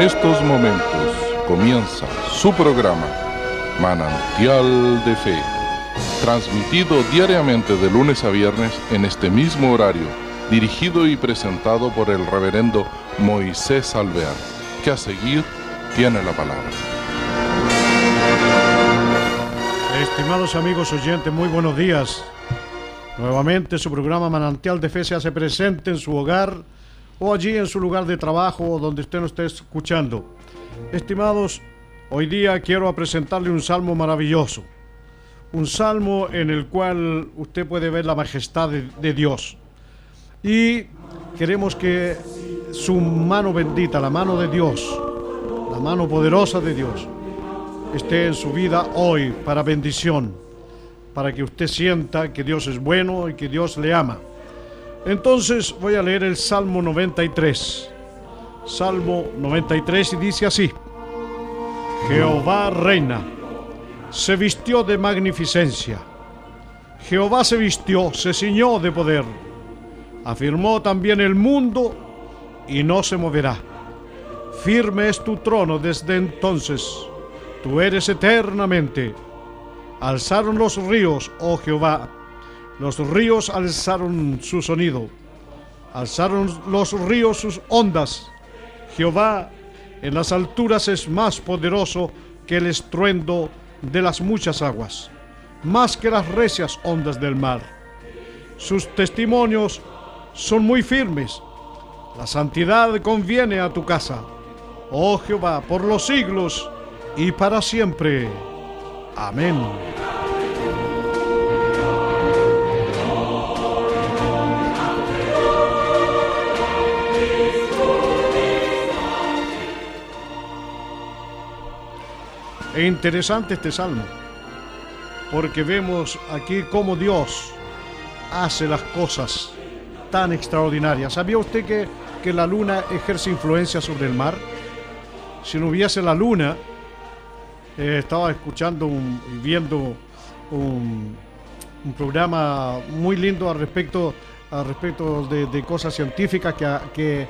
estos momentos comienza su programa Manantial de Fe, transmitido diariamente de lunes a viernes en este mismo horario, dirigido y presentado por el reverendo Moisés Alvear, que a seguir tiene la palabra. Estimados amigos oyentes, muy buenos días. Nuevamente su programa Manantial de Fe se hace presente en su hogar o allí en su lugar de trabajo o donde usted nos esté escuchando. Estimados, hoy día quiero presentarle un salmo maravilloso. Un salmo en el cual usted puede ver la majestad de Dios. Y queremos que su mano bendita, la mano de Dios, la mano poderosa de Dios, esté en su vida hoy para bendición, para que usted sienta que Dios es bueno y que Dios le ama. Entonces voy a leer el Salmo 93. Salmo 93 y dice así: Jehová reina, se vistió de magnificencia. Jehová se vistió, se ciñó de poder. Afirmó también el mundo y no se moverá. Firme es tu trono desde entonces. Tú eres eternamente. Alzaron los ríos, oh Jehová. Los ríos alzaron su sonido. Alzaron los ríos sus ondas. Jehová en las alturas es más poderoso que el estruendo de las muchas aguas, más que las recias ondas del mar. Sus testimonios son muy firmes. La santidad conviene a tu casa, oh Jehová, por los siglos y para siempre. Amén. Es interesante este salmo, porque vemos aquí cómo Dios hace las cosas tan extraordinarias. ¿Sabía usted que la luna ejerce influencia sobre el mar? Si no hubiese la luna, estaba escuchando y viendo un programa muy lindo al respecto de cosas científicas que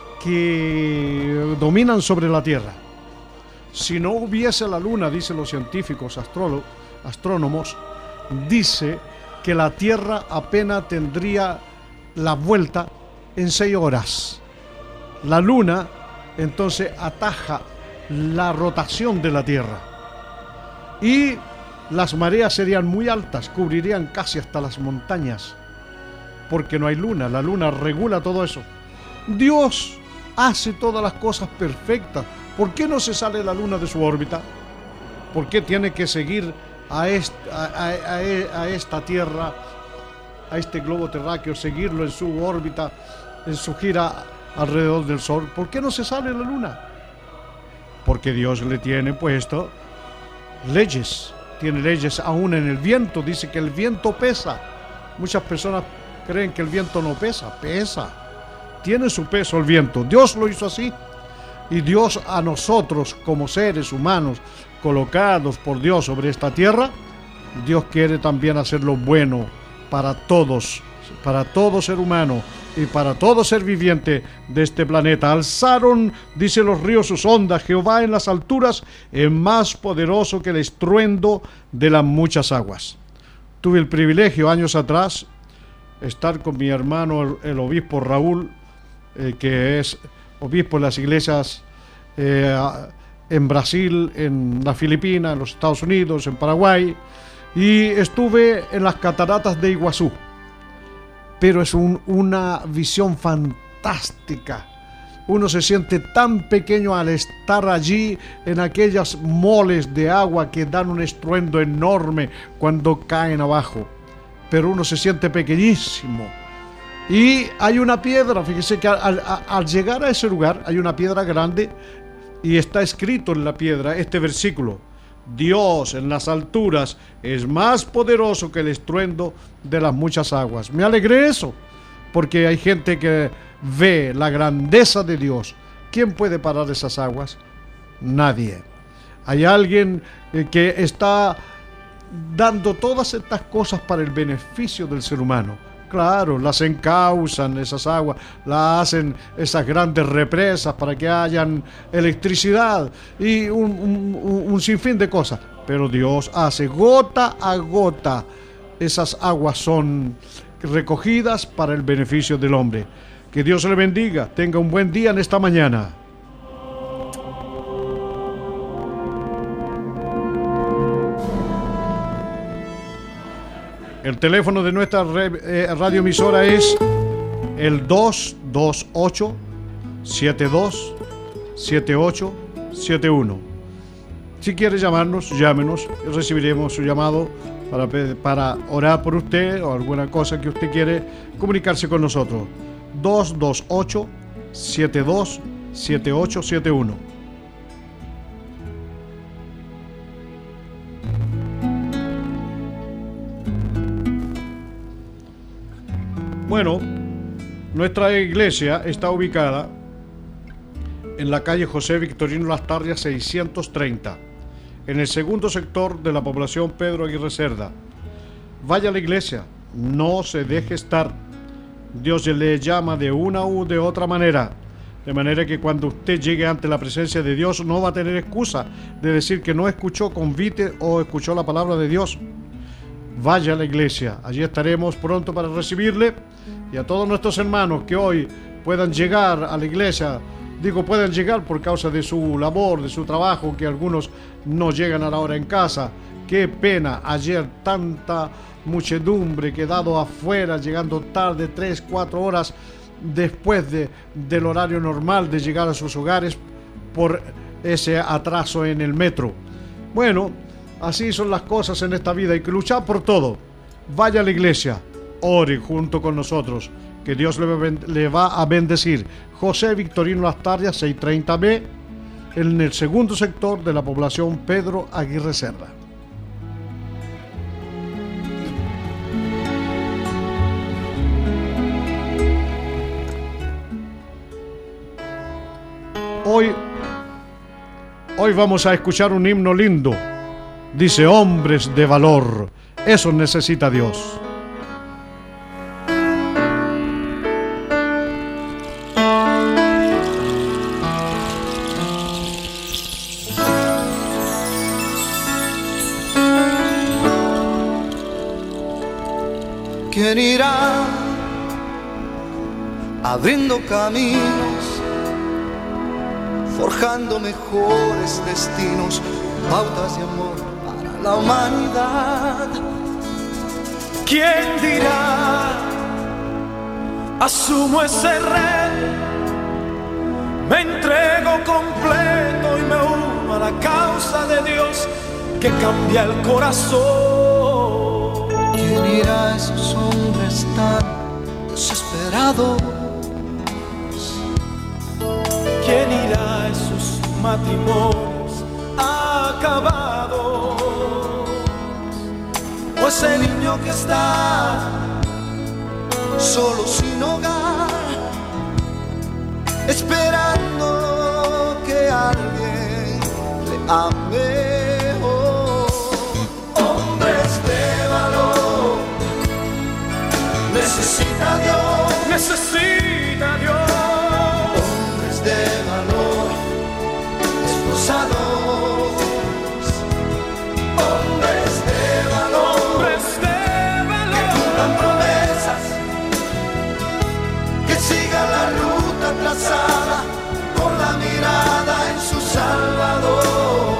dominan sobre la Tierra. Si no hubiese la luna, dicen los científicos, astrónomos, dice que la Tierra apenas tendría la vuelta en 6 horas. La luna entonces ataja la rotación de la Tierra y las mareas serían muy altas, cubrirían casi hasta las montañas, porque no hay luna. La luna regula todo eso. Dios hace todas las cosas perfectas. ¿Por qué no se sale la luna de su órbita? ¿Por qué tiene que seguir a esta Tierra, a este globo terráqueo, seguirlo en su órbita, en su gira alrededor del Sol? ¿Por qué no se sale la luna? Porque Dios le tiene puesto leyes. Tiene leyes aún en el viento. Dice que el viento pesa. Muchas personas creen que el viento no pesa. Pesa. Tiene su peso el viento. Dios lo hizo así. Y Dios a nosotros como seres humanos colocados por Dios sobre esta tierra, Dios quiere también hacer lo bueno para todos, para todo ser humano y para todo ser viviente de este planeta. Alzaron, dice, los ríos sus ondas. Jehová en las alturas es más poderoso que el estruendo de las muchas aguas. Tuve el privilegio años atrás estar con mi hermano el obispo Raúl, que es obispo de las iglesias en Brasil, en las Filipinas, en los Estados Unidos, en Paraguay, y estuve en las cataratas de Iguazú. Pero es una visión fantástica. Uno se siente tan pequeño al estar allí en aquellas moles de agua que dan un estruendo enorme cuando caen abajo, pero uno se siente pequeñísimo. Y hay una piedra, fíjese que al llegar a ese lugar hay una piedra grande y está escrito en la piedra este versículo: Dios en las alturas es más poderoso que el estruendo de las muchas aguas. Me alegré eso, porque hay gente que ve la grandeza de Dios. ¿Quién puede parar esas aguas? Nadie. Hay alguien que está dando todas estas cosas para el beneficio del ser humano. Claro, las encausan esas aguas, las hacen esas grandes represas para que hayan electricidad y un sinfín de cosas. Pero Dios hace gota a gota. Esas aguas son recogidas para el beneficio del hombre. Que Dios le bendiga. Tenga un buen día en esta mañana. El teléfono de nuestra radioemisora es el 228-72-7871. Si quiere llamarnos, llámenos y recibiremos su llamado para orar por usted o alguna cosa que usted quiere comunicarse con nosotros. 228-72-7871. Bueno, nuestra iglesia está ubicada en la calle José Victorino Lastarria 630, en el segundo sector de la población Pedro Aguirre Cerda. Vaya a la iglesia, no se deje estar. Dios le llama de una u de otra manera, de manera que cuando usted llegue ante la presencia de Dios no va a tener excusa de decir que no escuchó convite o escuchó la palabra de Dios. Vaya a la iglesia, allí estaremos pronto para recibirle, y a todos nuestros hermanos que hoy puedan llegar a la iglesia, puedan llegar por causa de su labor, de su trabajo, que algunos no llegan a la hora en casa. Qué pena, ayer tanta muchedumbre quedado afuera, llegando tarde, 3-4 horas después del horario normal de llegar a sus hogares por ese atraso en el metro. Bueno, así son las cosas en esta vida, hay que luchar por todo. Vaya a la iglesia, ore junto con nosotros, que Dios le va a bendecir. José Victorino Lastarria 630B, en el segundo sector de la población Pedro Aguirre Cerda. Hoy vamos a escuchar un himno lindo. Dice: hombres de valor, eso necesita Dios. ¿Quién irá abriendo caminos, forjando mejores destinos, pautas de amor para la humanidad? ¿Quién dirá, asumo ese reto, me entrego completo y me uno a la causa de Dios que cambia el corazón? ¿Quién irá a esos hombres tan desesperados? ¿Quién irá a esos matrimonios acabados? O ese niño que está solo sin hogar, esperando que alguien le ame. Oh, hombres de valor, necesita Dios, necesita Dios. Hombres de valor, esforzados, hombres de valor, que cumplan promesas, que sigan la ruta trazada con la mirada en su Salvador.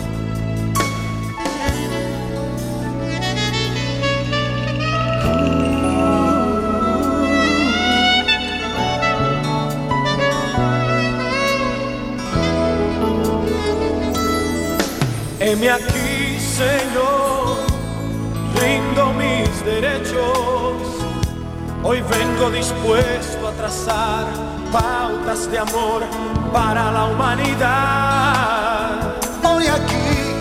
Heme aquí, Señor, rindo mis derechos. Hoy vengo dispuesto a trazar pautas de amor para la humanidad. Hoy aquí,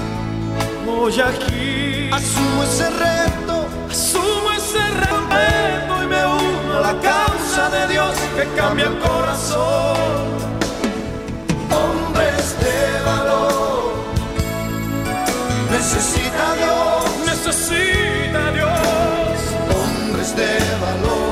asumo ese reto y me uno a la causa de Dios que cambia el corazón. hombres de valor, necesita Dios, necesita Dios. hombres de valor,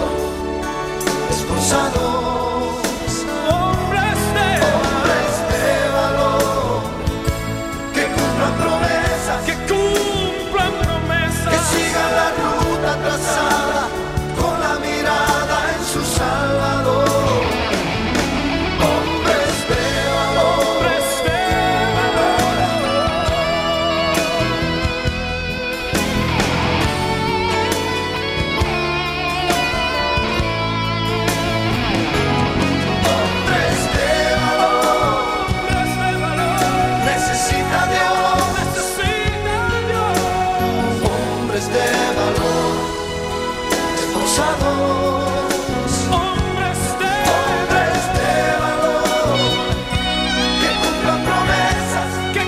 esposados, hombres de valor, que cumplan promesas, que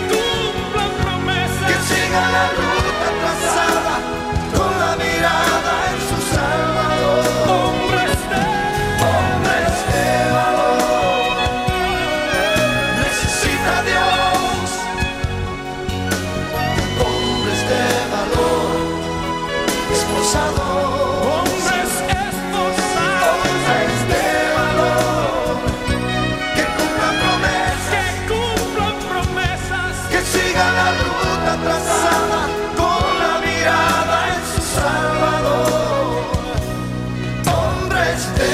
sigan la ruta trazada con la mirada en su Salvador. Hombres de valor, necesita Dios. Hombres de valor, esposados. Hombres de valor, que cumplan promesas, que sigan la ruta trazada con la mirada en su Salvador. Hombres de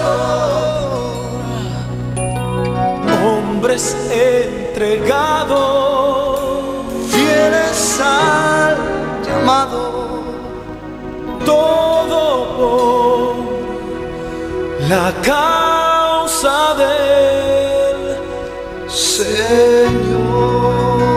valor, hombres entregados, fieles al llamado, todo por la causa del Señor.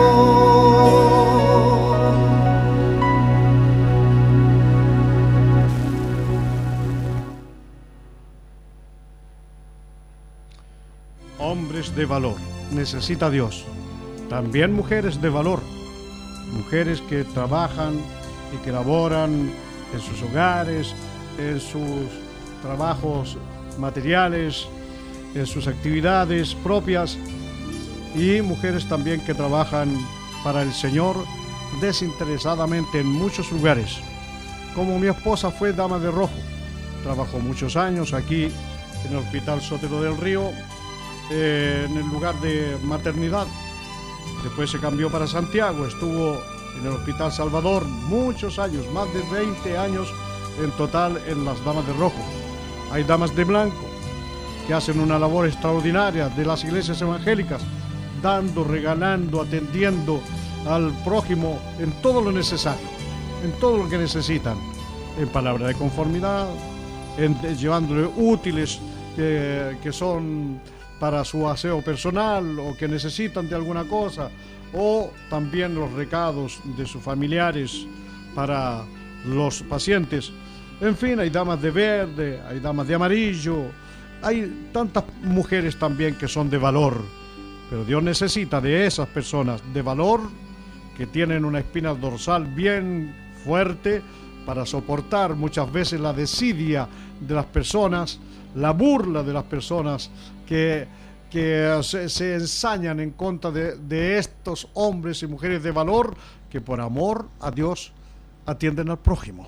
Hombres de valor, necesita Dios. También mujeres de valor, mujeres que trabajan y que laboran en sus hogares, en sus trabajos materiales, en sus actividades propias, y mujeres también que trabajan para el Señor desinteresadamente en muchos lugares. Como mi esposa fue dama de rojo, trabajó muchos años aquí en el Hospital Sotero del Río, en el lugar de maternidad. Después se cambió para Santiago, estuvo en el Hospital Salvador muchos años, más de 20 años en total en las damas de rojo. Hay damas de blanco que hacen una labor extraordinaria de las iglesias evangélicas, dando, regalando, atendiendo al prójimo en todo lo necesario, en todo lo que necesitan, en palabra de conformidad, llevándole útiles que son para su aseo personal o que necesitan de alguna cosa, o también los recados de sus familiares para los pacientes. En fin, hay damas de verde, hay damas de amarillo, hay tantas mujeres también que son de valor, pero Dios necesita de esas personas de valor que tienen una espina dorsal bien fuerte para soportar muchas veces la desidia de las personas, la burla de las personas que se ensañan en contra de estos hombres y mujeres de valor que por amor a Dios atienden al prójimo.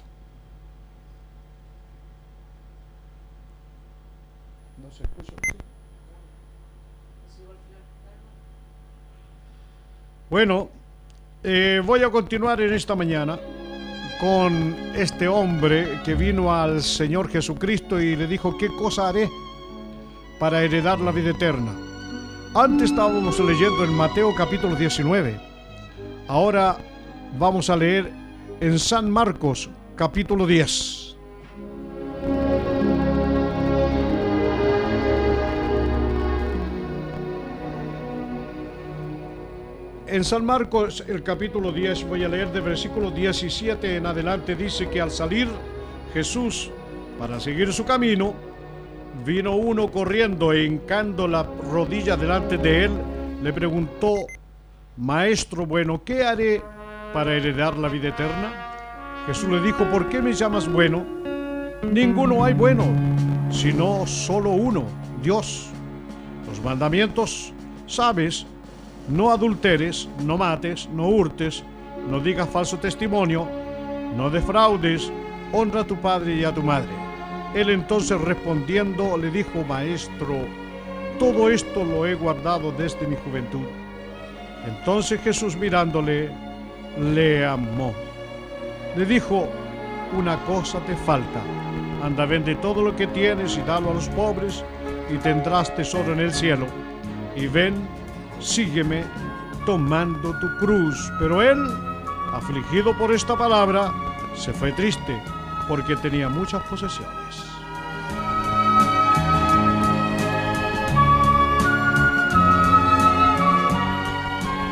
¿No se escucha? Bueno, voy a continuar en esta mañana con este hombre que vino al Señor Jesucristo y le dijo: ¿qué cosa haré para heredar la vida eterna? Antes estábamos leyendo en Mateo capítulo 19. Ahora vamos a leer en San Marcos capítulo 10. En San Marcos, el capítulo 10, voy a leer de versículo 17 en adelante, dice que al salir Jesús para seguir su camino, vino uno corriendo e hincando la rodilla delante de él, le preguntó: Maestro bueno, ¿qué haré para heredar la vida eterna? Jesús le dijo: ¿por qué me llamas bueno? Ninguno hay bueno, sino solo uno, Dios. Los mandamientos, ¿sabes? No adulteres, no mates, no hurtes, no digas falso testimonio, no defraudes, honra a tu padre y a tu madre. Él entonces respondiendo le dijo: Maestro, todo esto lo he guardado desde mi juventud. Entonces Jesús mirándole, le amó. Le dijo: una cosa te falta, anda, vende todo lo que tienes y dalo a los pobres, y tendrás tesoro en el cielo. Y ven, sígueme tomando tu cruz. Pero él, afligido por esta palabra, se fue triste, porque tenía muchas posesiones.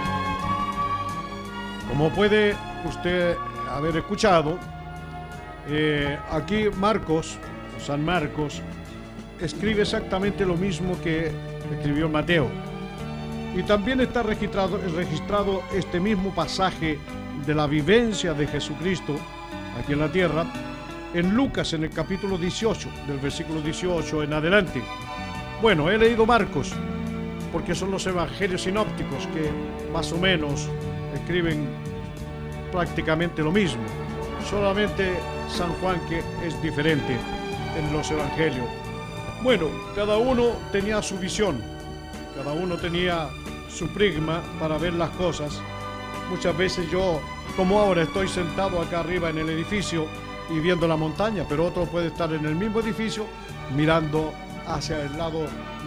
Como puede usted haber escuchado, Aquí Marcos, San Marcos, escribe exactamente lo mismo que escribió Mateo. Y también está registrado este mismo pasaje de la vivencia de Jesucristo aquí en la tierra en Lucas, en el capítulo 18, del versículo 18 en adelante. Bueno, he leído Marcos porque son los evangelios sinópticos que más o menos escriben prácticamente lo mismo. Solamente San Juan que es diferente en los evangelios. Bueno, cada uno tenía su visión, cada uno tenía su prisma para ver las cosas. Muchas veces yo, como ahora, estoy sentado acá arriba en el edificio y viendo la montaña, pero otro puede estar en el mismo edificio mirando hacia el lado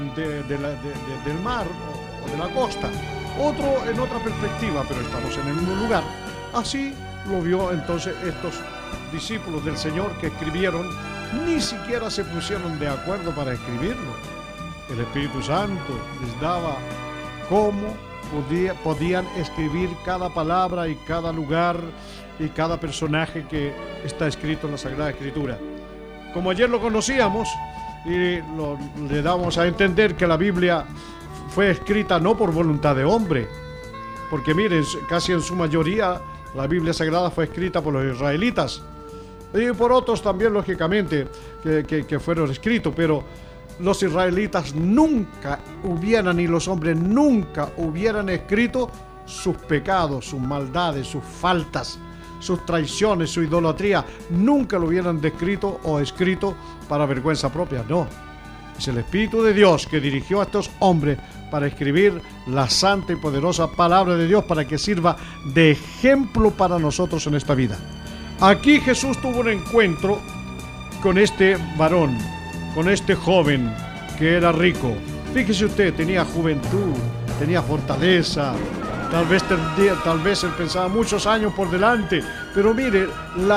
del mar o de la costa. Otro en otra perspectiva, pero estamos en el mismo lugar. Así lo vio entonces estos discípulos del Señor que escribieron, ni siquiera se pusieron de acuerdo para escribirlo. El Espíritu Santo les daba cómo podían escribir cada palabra y cada lugar y cada personaje que está escrito en la Sagrada Escritura. Como ayer lo conocíamos y le damos a entender que la Biblia fue escrita no por voluntad de hombre, porque miren, casi en su mayoría la Biblia Sagrada fue escrita por los israelitas y por otros también, lógicamente, que fueron escritos, pero los israelitas nunca hubieran, y los hombres nunca hubieran escrito sus pecados, sus maldades, sus faltas, sus traiciones, su idolatría. Nunca lo hubieran descrito o escrito para vergüenza propia, no. Es el Espíritu de Dios que dirigió a estos hombres para escribir la santa y poderosa palabra de Dios para que sirva de ejemplo para nosotros en esta vida. Aquí Jesús tuvo un encuentro con este varón, con este joven que era rico. Fíjese usted, tenía juventud, tenía fortaleza, tal vez él pensaba muchos años por delante, pero mire,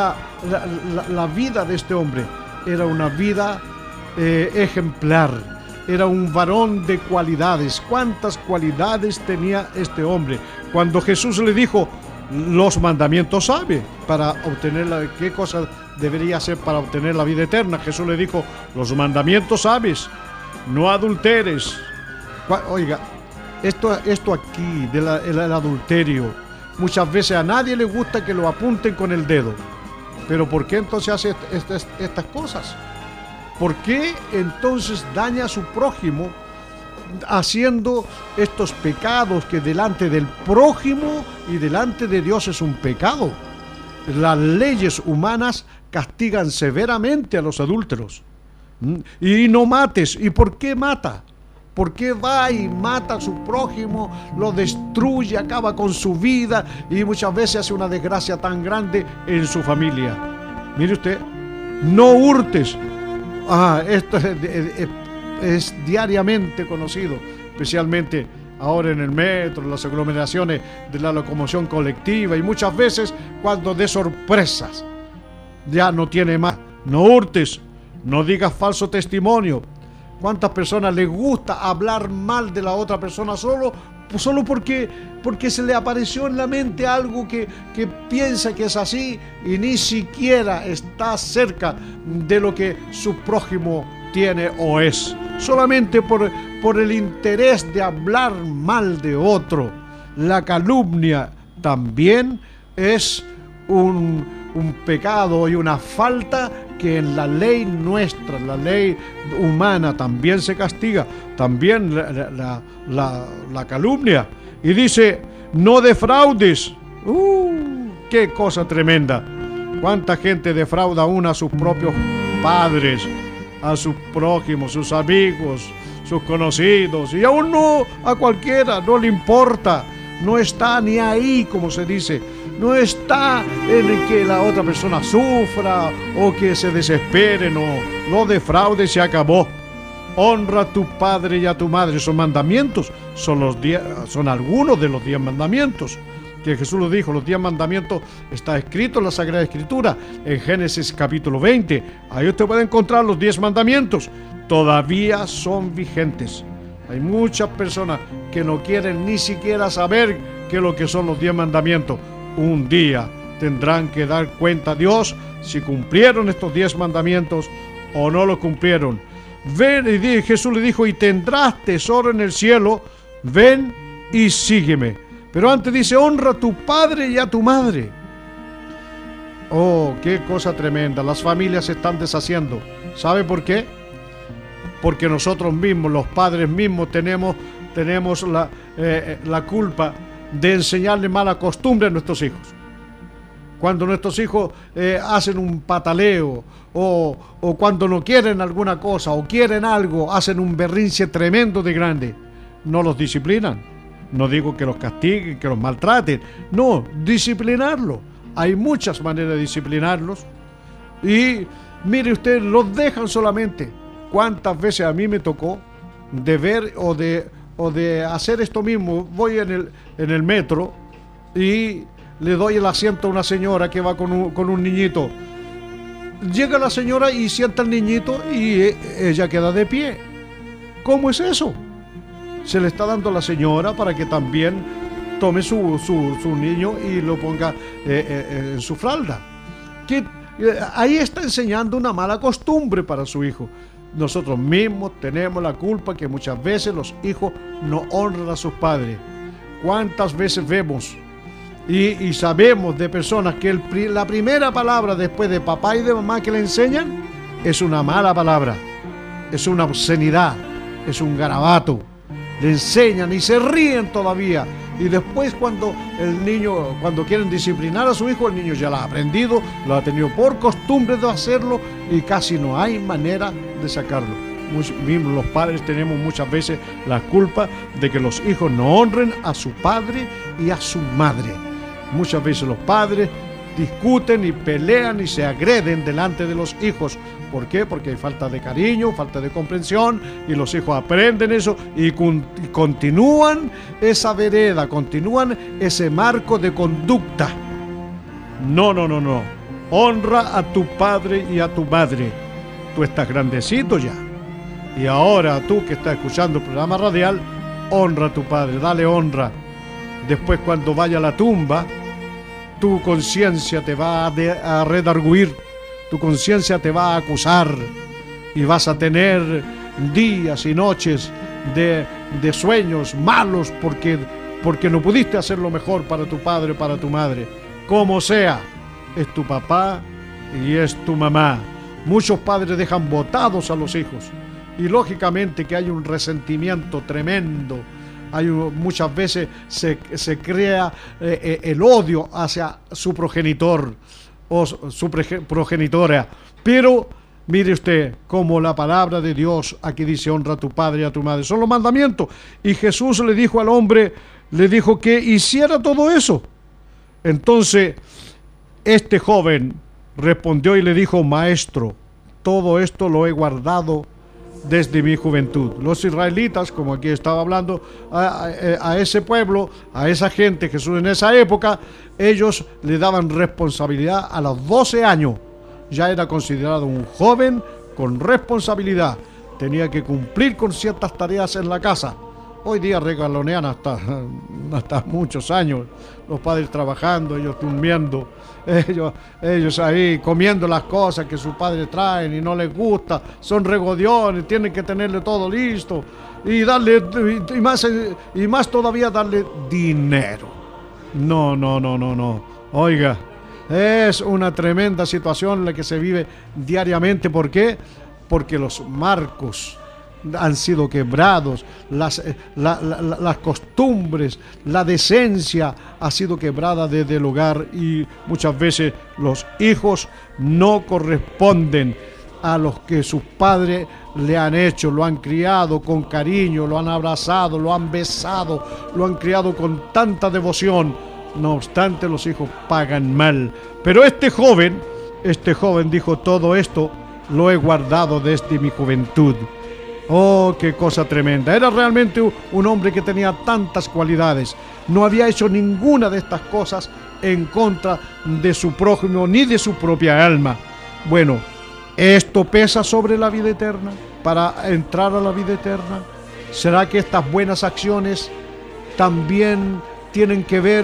la vida de este hombre era una vida ejemplar, era un varón de cualidades. ¿Cuántas cualidades tenía este hombre? Cuando Jesús le dijo, los mandamientos sabe para obtener qué cosa debería hacer para obtener la vida eterna, Jesús le dijo, los mandamientos sabes, no adulteres. Oiga, esto aquí del adulterio, muchas veces a nadie le gusta que lo apunten con el dedo, pero ¿por qué entonces hace estas cosas? ¿Por qué entonces daña a su prójimo haciendo estos pecados que delante del prójimo y delante de Dios es un pecado? Las leyes humanas castigan severamente a los adúlteros. Y no mates. ¿Y por qué mata? ¿Por qué va y mata a su prójimo, lo destruye, acaba con su vida y muchas veces hace una desgracia tan grande en su familia? Mire usted, no hurtes. Esto es diariamente conocido, especialmente ahora en el metro, en las aglomeraciones de la locomoción colectiva, y muchas veces cuando de sorpresas ya no tiene más. No hurtes, no digas falso testimonio. ¿Cuántas personas les gusta hablar mal de la otra persona solo porque se le apareció en la mente algo que piensa que es así y ni siquiera está cerca de lo que su prójimo tiene o es? Solamente por el interés de hablar mal de otro. La calumnia también es un pecado y una falta que en la ley nuestra, la ley humana, también se castiga, también la calumnia. Y dice, no defraudes. ¡Qué cosa tremenda! ¿Cuánta gente defrauda a sus propios padres, a sus prójimos, sus amigos, sus conocidos, y aún no a cualquiera? No le importa, no está ni ahí, como se dice. No está en que la otra persona sufra o que se desespere, no. No defraude, se acabó. Honra a tu padre y a tu madre. Son mandamientos, son algunos de los 10 mandamientos que Jesús lo dijo. Los 10 mandamientos está escrito en la Sagrada Escritura, en Génesis capítulo 20. Ahí usted puede encontrar los 10 mandamientos. Todavía son vigentes. Hay muchas personas que no quieren ni siquiera saber qué es lo que son los 10 mandamientos. Un día tendrán que dar cuenta a Dios si cumplieron estos 10 mandamientos o no los cumplieron. Ven, y Jesús le dijo, y tendrás tesoro en el cielo, ven y sígueme. Pero antes dice, honra a tu padre y a tu madre. Oh, qué cosa tremenda. Las familias se están deshaciendo. ¿Sabe por qué? Porque nosotros mismos, los padres mismos, tenemos la culpa de enseñarle mala costumbre a nuestros hijos. Cuando nuestros hijos hacen un pataleo o cuando no quieren alguna cosa o quieren algo, hacen un berrinche tremendo de grande, no los disciplinan. No digo que los castiguen, que los maltraten, no, disciplinarlos. Hay muchas maneras de disciplinarlos y mire usted, los dejan solamente. ¿Cuántas veces a mí me tocó de ver o de hacer esto mismo? Voy en el metro y le doy el asiento a una señora que va con un niñito. Llega la señora y sienta al niñito y ella queda de pie. ¿Cómo es eso? Se le está dando a la señora para que también tome su niño y lo ponga en su falda. Ahí está enseñando una mala costumbre para su hijo. Nosotros mismos tenemos la culpa que muchas veces los hijos no honran a sus padres. ¿Cuántas veces vemos y sabemos de personas que la primera palabra después de papá y de mamá que le enseñan es una mala palabra, es una obscenidad, es un garabato? Le enseñan y se ríen todavía. Y después cuando quieren disciplinar a su hijo, el niño ya lo ha aprendido, lo ha tenido por costumbre de hacerlo y casi no hay manera de sacarlo. Los padres tenemos muchas veces la culpa de que los hijos no honren a su padre y a su madre. Muchas veces los padres discuten y pelean y se agreden delante de los hijos. ¿Por qué? Porque hay falta de cariño, falta de comprensión y los hijos aprenden eso y continúan esa vereda, continúan ese marco de conducta. No. Honra a tu padre y a tu madre. Tú estás grandecito ya. Y ahora tú que estás escuchando el programa radial, honra a tu padre, dale honra. Después cuando vaya a la tumba, tu conciencia te va a redarguir. Tu conciencia te va a acusar y vas a tener días y noches de sueños malos porque no pudiste hacer lo mejor para tu padre, para tu madre. Como sea, es tu papá y es tu mamá. Muchos padres dejan botados a los hijos y lógicamente que hay un resentimiento tremendo. Muchas veces se crea el odio hacia su progenitor o su progenitora, pero mire usted como la palabra de Dios aquí dice honra a tu padre y a tu madre, son los mandamientos, y Jesús le dijo al hombre, le dijo que hiciera todo eso. Entonces este joven respondió y le dijo, maestro, todo esto lo he guardado desde mi juventud. Los israelitas, como aquí estaba hablando, a ese pueblo, a esa gente, Jesús en esa época, ellos le daban responsabilidad a los 12 años. Ya era considerado un joven con responsabilidad. Tenía que cumplir con ciertas tareas en la casa. Hoy día regalonean hasta muchos años. Los padres trabajando, ellos durmiendo, ellos ahí comiendo las cosas que sus padres traen y no les gusta, son regodiones, tienen que tenerle todo listo y darle y más todavía darle dinero. No. Oiga, es una tremenda situación la que se vive diariamente. ¿Por qué? Porque los marcos han sido quebrados, las costumbres, la decencia ha sido quebrada desde el hogar y muchas veces los hijos no corresponden a los que sus padres le han hecho, lo han criado con cariño, lo han abrazado, lo han besado, lo han criado con tanta devoción. No obstante, los hijos pagan mal. Pero este joven dijo, todo esto lo he guardado desde mi juventud. Oh, qué cosa tremenda. Era realmente un hombre que tenía tantas cualidades. No había hecho ninguna de estas cosas en contra de su prójimo ni de su propia alma. Bueno, ¿esto pesa sobre la vida eterna? Para entrar a la vida eterna, ¿será que estas buenas acciones también tienen que ver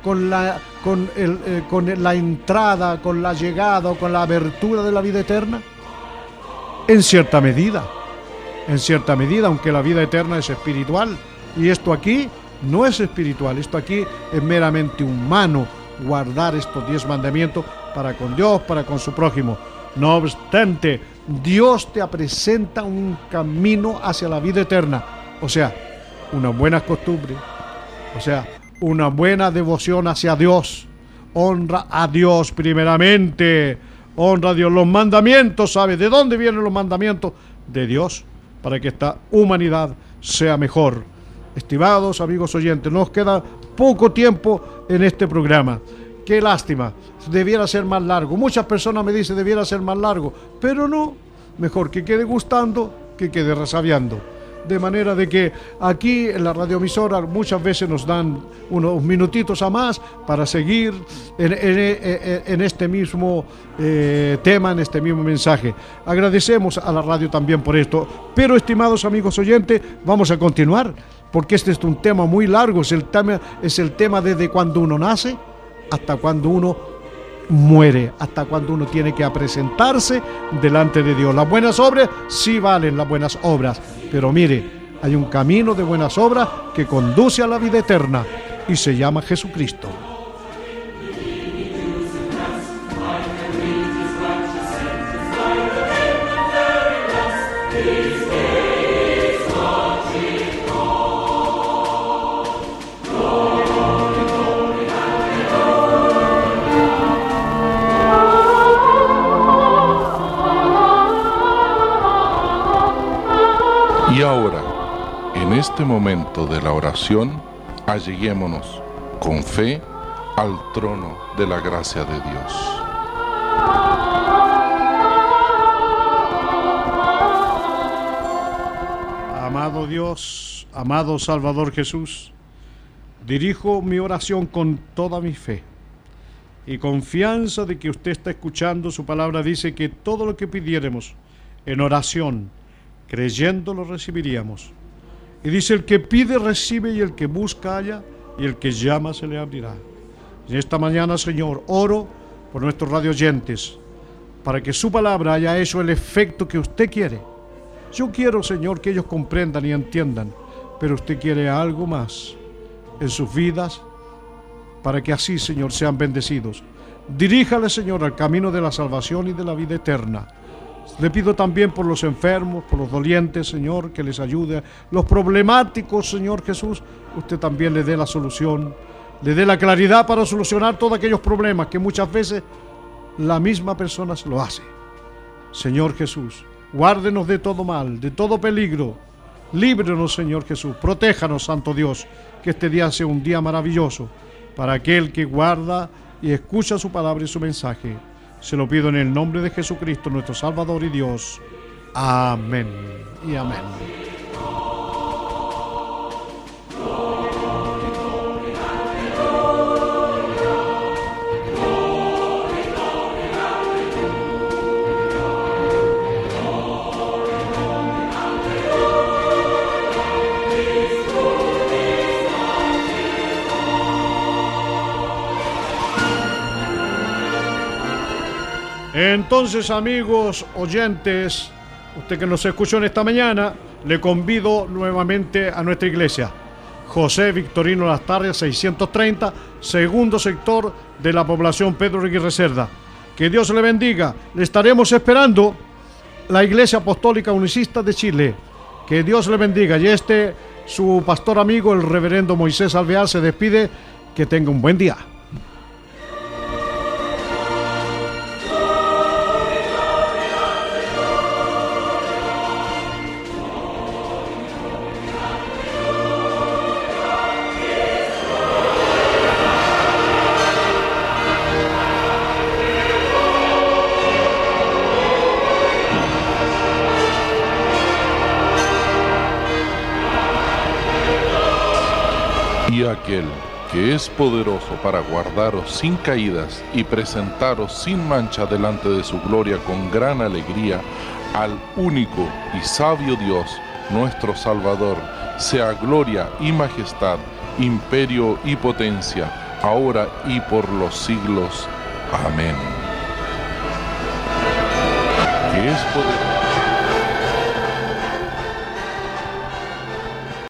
con la entrada, con la llegada o con la abertura de la vida eterna? En cierta medida, aunque la vida eterna es espiritual, y esto aquí no es espiritual, esto aquí es meramente humano, guardar estos 10 mandamientos para con Dios, para con su prójimo. No obstante, Dios te presenta un camino hacia la vida eterna, o sea, una buena costumbre, o sea, una buena devoción hacia Dios. Honra a Dios primeramente, honra a Dios. Los mandamientos, ¿sabes de dónde vienen los mandamientos? De Dios, para que esta humanidad sea mejor. Estimados amigos oyentes, nos queda poco tiempo en este programa. Qué lástima, debiera ser más largo. Muchas personas me dicen debiera ser más largo, pero no, mejor que quede gustando que quede resabiando. De manera de que aquí en la radioemisora muchas veces nos dan unos minutitos a más para seguir en este mismo tema, en este mismo mensaje. Agradecemos a la radio también por esto, pero estimados amigos oyentes, vamos a continuar, porque este es un tema muy largo, es el tema desde cuando uno nace hasta cuando uno muere, hasta cuando uno tiene que presentarse delante de Dios. Las buenas obras sí valen las buenas obras, pero mire, hay un camino de buenas obras que conduce a la vida eterna y se llama Jesucristo. Y ahora, en este momento de la oración, alleguémonos con fe al trono de la gracia de Dios. Amado Dios, amado Salvador Jesús, dirijo mi oración con toda mi fe y confianza de que usted está escuchando. Su palabra dice que todo lo que pidiéremos en oración, creyendo lo recibiríamos. Y dice, el que pide recibe, y el que busca halla, y el que llama se le abrirá. Y esta mañana, Señor, oro por nuestros radioyentes, para que su palabra haya hecho el efecto que usted quiere. Yo quiero, Señor, que ellos comprendan y entiendan, pero usted quiere algo más en sus vidas, para que así, Señor, sean bendecidos. Diríjale, Señor, al camino de la salvación y de la vida eterna. Le pido también por los enfermos, por los dolientes, Señor, que les ayude. Los problemáticos, Señor Jesús, usted también le dé la solución, le dé la claridad para solucionar todos aquellos problemas que muchas veces la misma persona se lo hace. Señor Jesús, guárdenos de todo mal, de todo peligro. Líbrenos, Señor Jesús, protéjanos, Santo Dios, que este día sea un día maravilloso para aquel que guarda y escucha su palabra y su mensaje. Se lo pido en el nombre de Jesucristo, nuestro Salvador y Dios. Amén y amén. Entonces, amigos oyentes, usted que nos escuchó en esta mañana, le convido nuevamente a nuestra iglesia. José Victorino Lastarria, 630, segundo sector de la población Pedro Aguirre Cerda. Que Dios le bendiga. Le estaremos esperando, la Iglesia Apostólica Unicista de Chile. Que Dios le bendiga. Y su pastor amigo, el reverendo Moisés Alvear, se despide. Que tenga un buen día. Y aquel que es poderoso para guardaros sin caídas y presentaros sin mancha delante de su gloria con gran alegría, al único y sabio Dios, nuestro Salvador, sea gloria y majestad, imperio y potencia, ahora y por los siglos. Amén. Que es poderoso